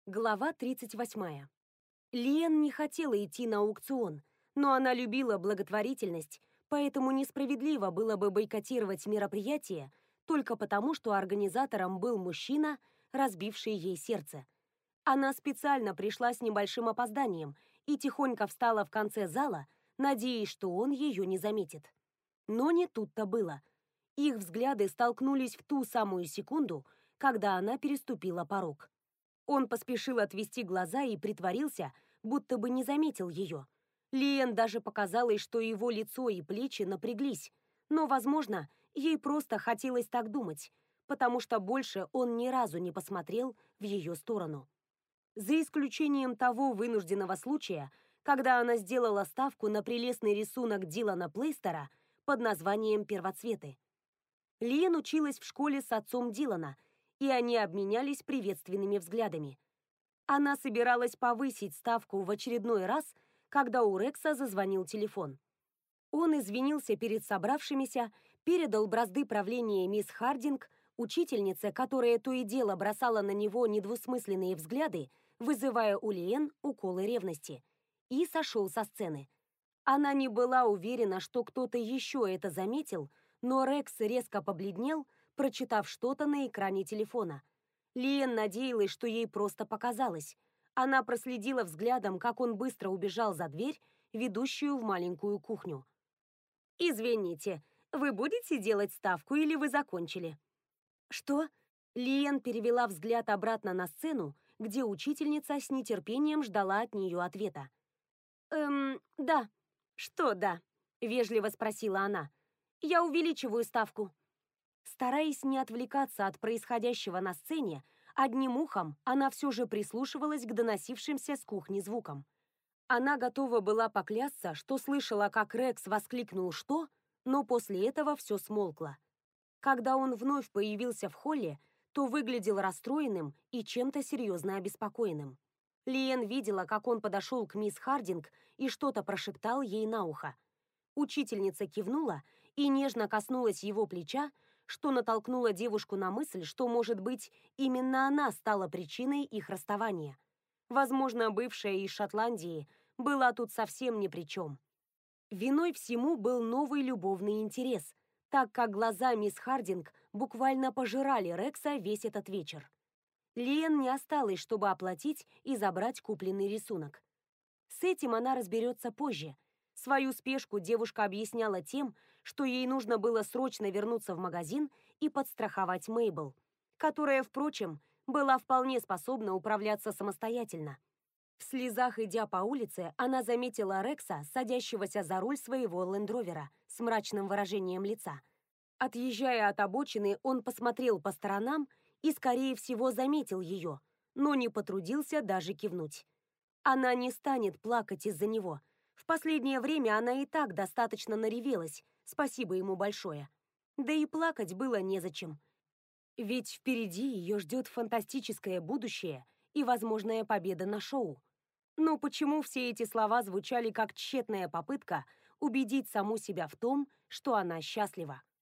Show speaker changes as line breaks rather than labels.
Глава 38. Лиэн не хотела идти на аукцион, но она любила благотворительность, поэтому несправедливо было бы бойкотировать мероприятие только потому, что организатором был мужчина, разбивший ей сердце. Она специально пришла с небольшим опозданием и тихонько встала в конце зала, надеясь, что он ее не заметит. Но не тут-то было. Их взгляды столкнулись в ту самую секунду, когда она переступила порог. Он поспешил отвести глаза и притворился, будто бы не заметил ее. Лиэн даже показалось, что его лицо и плечи напряглись, но, возможно, ей просто хотелось так думать, потому что больше он ни разу не посмотрел в ее сторону. За исключением того вынужденного случая, когда она сделала ставку на прелестный рисунок Дилана Плейстера под названием «Первоцветы». Лиэн училась в школе с отцом Дилана, и они обменялись приветственными взглядами. Она собиралась повысить ставку в очередной раз, когда у Рекса зазвонил телефон. Он извинился перед собравшимися, передал бразды правления мисс Хардинг, учительнице, которая то и дело бросала на него недвусмысленные взгляды, вызывая у Лиэн уколы ревности, и сошел со сцены. Она не была уверена, что кто-то еще это заметил, но Рекс резко побледнел, прочитав что-то на экране телефона. Лиэн надеялась, что ей просто показалось. Она проследила взглядом, как он быстро убежал за дверь, ведущую в маленькую кухню. «Извините, вы будете делать ставку или вы закончили?» «Что?» Лиэн перевела взгляд обратно на сцену, где учительница с нетерпением ждала от нее ответа. Да». «Что да?» — вежливо спросила она. «Я увеличиваю ставку». Стараясь не отвлекаться от происходящего на сцене, одним ухом она все же прислушивалась к доносившимся с кухни звукам. Она готова была поклясться, что слышала, как Рекс воскликнул «что?», но после этого все смолкло. Когда он вновь появился в холле, то выглядел расстроенным и чем-то серьезно обеспокоенным. Лиэн видела, как он подошел к мисс Хардинг и что-то прошептал ей на ухо. Учительница кивнула и нежно коснулась его плеча, что натолкнуло девушку на мысль, что, может быть, именно она стала причиной их расставания. Возможно, бывшая из Шотландии была тут совсем ни при чем. Виной всему был новый любовный интерес, так как глаза мисс Хардинг буквально пожирали Рекса весь этот вечер. Лиэн не осталось, чтобы оплатить и забрать купленный рисунок. С этим она разберется позже. Свою спешку девушка объясняла тем, что ей нужно было срочно вернуться в магазин и подстраховать Мейбл, которая, впрочем, была вполне способна управляться самостоятельно. В слезах, идя по улице, она заметила Рекса, садящегося за руль своего лендровера с мрачным выражением лица. Отъезжая от обочины, он посмотрел по сторонам и, скорее всего, заметил ее, но не потрудился даже кивнуть. Она не станет плакать из-за него. В последнее время она и так достаточно наревелась, спасибо ему большое. Да и плакать было незачем. Ведь впереди ее ждет фантастическое будущее и возможная победа на шоу. Но почему все эти слова звучали как тщетная попытка убедить саму себя в том, что она счастлива?